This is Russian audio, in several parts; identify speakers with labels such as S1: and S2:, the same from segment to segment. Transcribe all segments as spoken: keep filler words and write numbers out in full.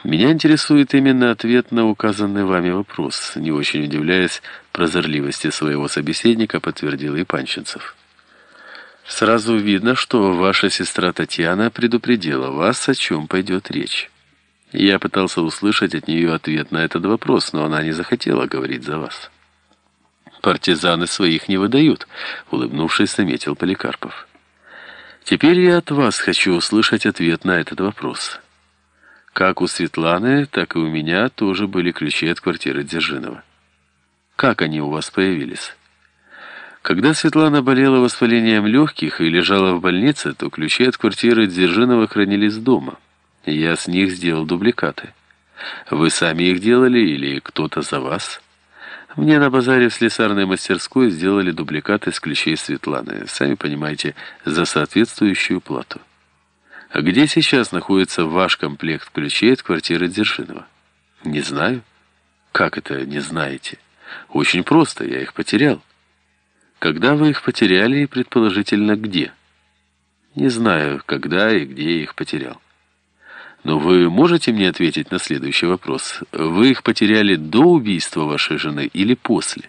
S1: Меня интересует именно ответ на указанный вами вопрос. Не очень удивляясь прозорливости своего собеседника, подтвердил Ипанченцев. Сразу видно, что ваша сестра Татьяна предупредила вас, о чем пойдет речь. Я пытался услышать от нее ответ на этот вопрос, но она не захотела говорить за вас. Партизаны своих не выдают, улыбнувшись, заметил Поликарпов. Теперь я от вас хочу услышать ответ на этот вопрос. Как у Светланы, так и у меня тоже были ключи от квартиры Дзержинова. Как они у вас появились? Когда Светлана болела воспалением легких и лежала в больнице, то ключи от квартиры Дзержинова хранились дома. Я с них сделал дубликаты. Вы сами их делали или кто-то за вас? Мне на базаре в слесарной мастерской сделали дубликаты с ключей Светланы, сами понимаете, за соответствующую плату. А где сейчас находится ваш комплект ключей от квартиры Дзержинова? Не знаю. Как это не знаете? Очень просто, я их потерял. Когда вы их потеряли и, предположительно, где? Не знаю, когда и где я их потерял. Но вы можете мне ответить на следующий вопрос? Вы их потеряли до убийства вашей жены или после?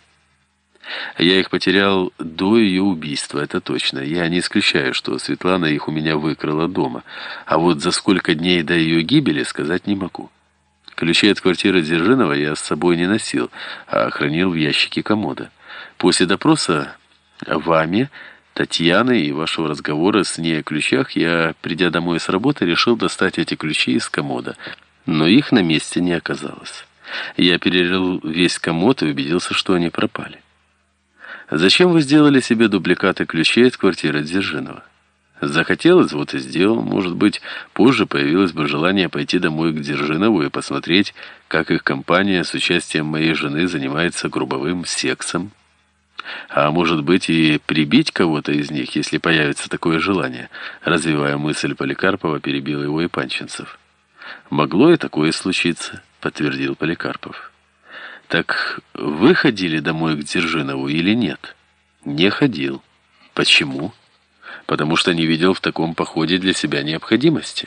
S1: Я их потерял до ее убийства, это точно. Я не исключаю, что Светлана их у меня выкрала дома. А вот за сколько дней до ее гибели сказать не могу. Ключи от квартиры Дзержинова я с собой не носил, а хранил в ящике комода. После допроса вами, Татьяны и вашего разговора с ней о ключах, я, придя домой с работы, решил достать эти ключи из комода, но их на месте не оказалось. Я перерыл весь комод и убедился, что они пропали. Зачем вы сделали себе дубликаты ключей от квартиры Дзержинова? Захотелось, вот и сделал. Может быть, позже появилось бы желание пойти домой к Дзержинову и посмотреть, как их компания с участием моей жены занимается групповым сексом. А может быть, и прибить кого-то из них, если появится такое желание. Развивая мысль Поликарпова, перебил его Ипанченцев. Могло и такое случиться, подтвердил Поликарпов. Так вы ходили домой к Дзержинову или нет? Не ходил. Почему? Потому что не видел в таком походе для себя необходимости.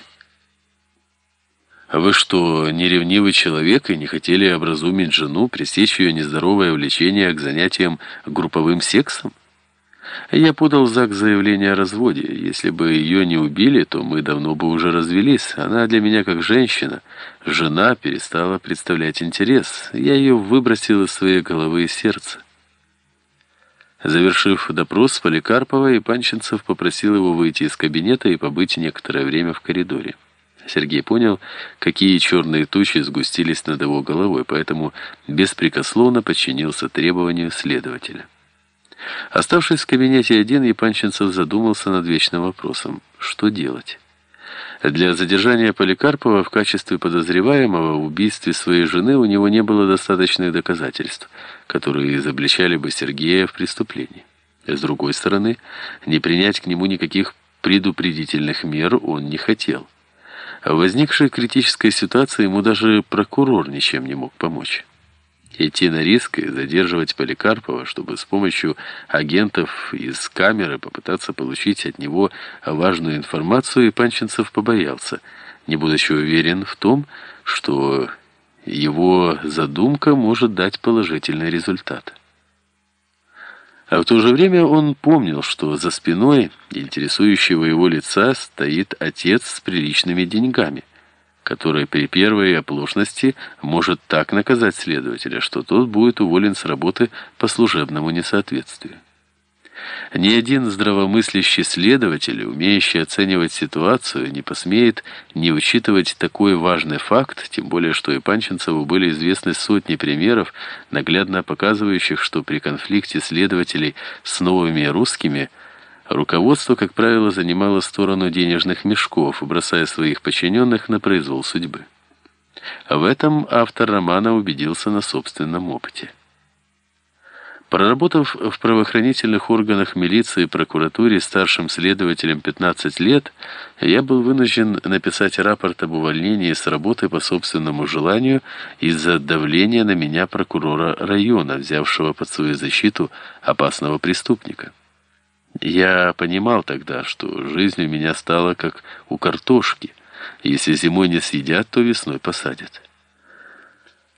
S1: Вы что, не ревнивый человек и не хотели образумить жену, пресечь ее нездоровое влечение к занятиям групповым сексом? Я подал в ЗАГС заявление о разводе. Если бы ее не убили, то мы давно бы уже развелись. Она для меня как женщина. Жена перестала представлять интерес. Я ее выбросил из своей головы и сердца. Завершив допрос Поликарпова, Ипанченцев попросил его выйти из кабинета и побыть некоторое время в коридоре. Сергей понял, какие черные тучи сгустились над его головой, поэтому беспрекословно подчинился требованию следователя. Оставшись в кабинете один, Ипанченцев задумался над вечным вопросом: что делать? Для задержания Поликарпова в качестве подозреваемого в убийстве своей жены у него не было достаточных доказательств, которые изобличали бы Сергея в преступлении. С другой стороны, не принять к нему никаких предупредительных мер он не хотел. В возникшей критической ситуации ему даже прокурор ничем не мог помочь. Идти на риск и задерживать Поликарпова, чтобы с помощью агентов из камеры попытаться получить от него важную информацию, Ипанченцев побоялся, не будучи уверен в том, что его задумка может дать положительный результат. А в то же время он помнил, что за спиной интересующего его лица стоит отец с приличными деньгами, который при первой оплошности может так наказать следователя, что тот будет уволен с работы по служебному несоответствию. Ни один здравомыслящий следователь, умеющий оценивать ситуацию, не посмеет не учитывать такой важный факт, тем более что Ипанченцеву были известны сотни примеров, наглядно показывающих, что при конфликте следователей с новыми русскими руководство, как правило, занимало сторону денежных мешков, бросая своих подчиненных на произвол судьбы. В этом автор романа убедился на собственном опыте. Проработав в правоохранительных органах милиции и прокуратуре старшим следователем пятнадцать лет, я был вынужден написать рапорт об увольнении с работы по собственному желанию из-за давления на меня прокурора района, взявшего под свою защиту опасного преступника. Я понимал тогда, что жизнь у меня стала как у картошки. Если зимой не съедят, то весной посадят.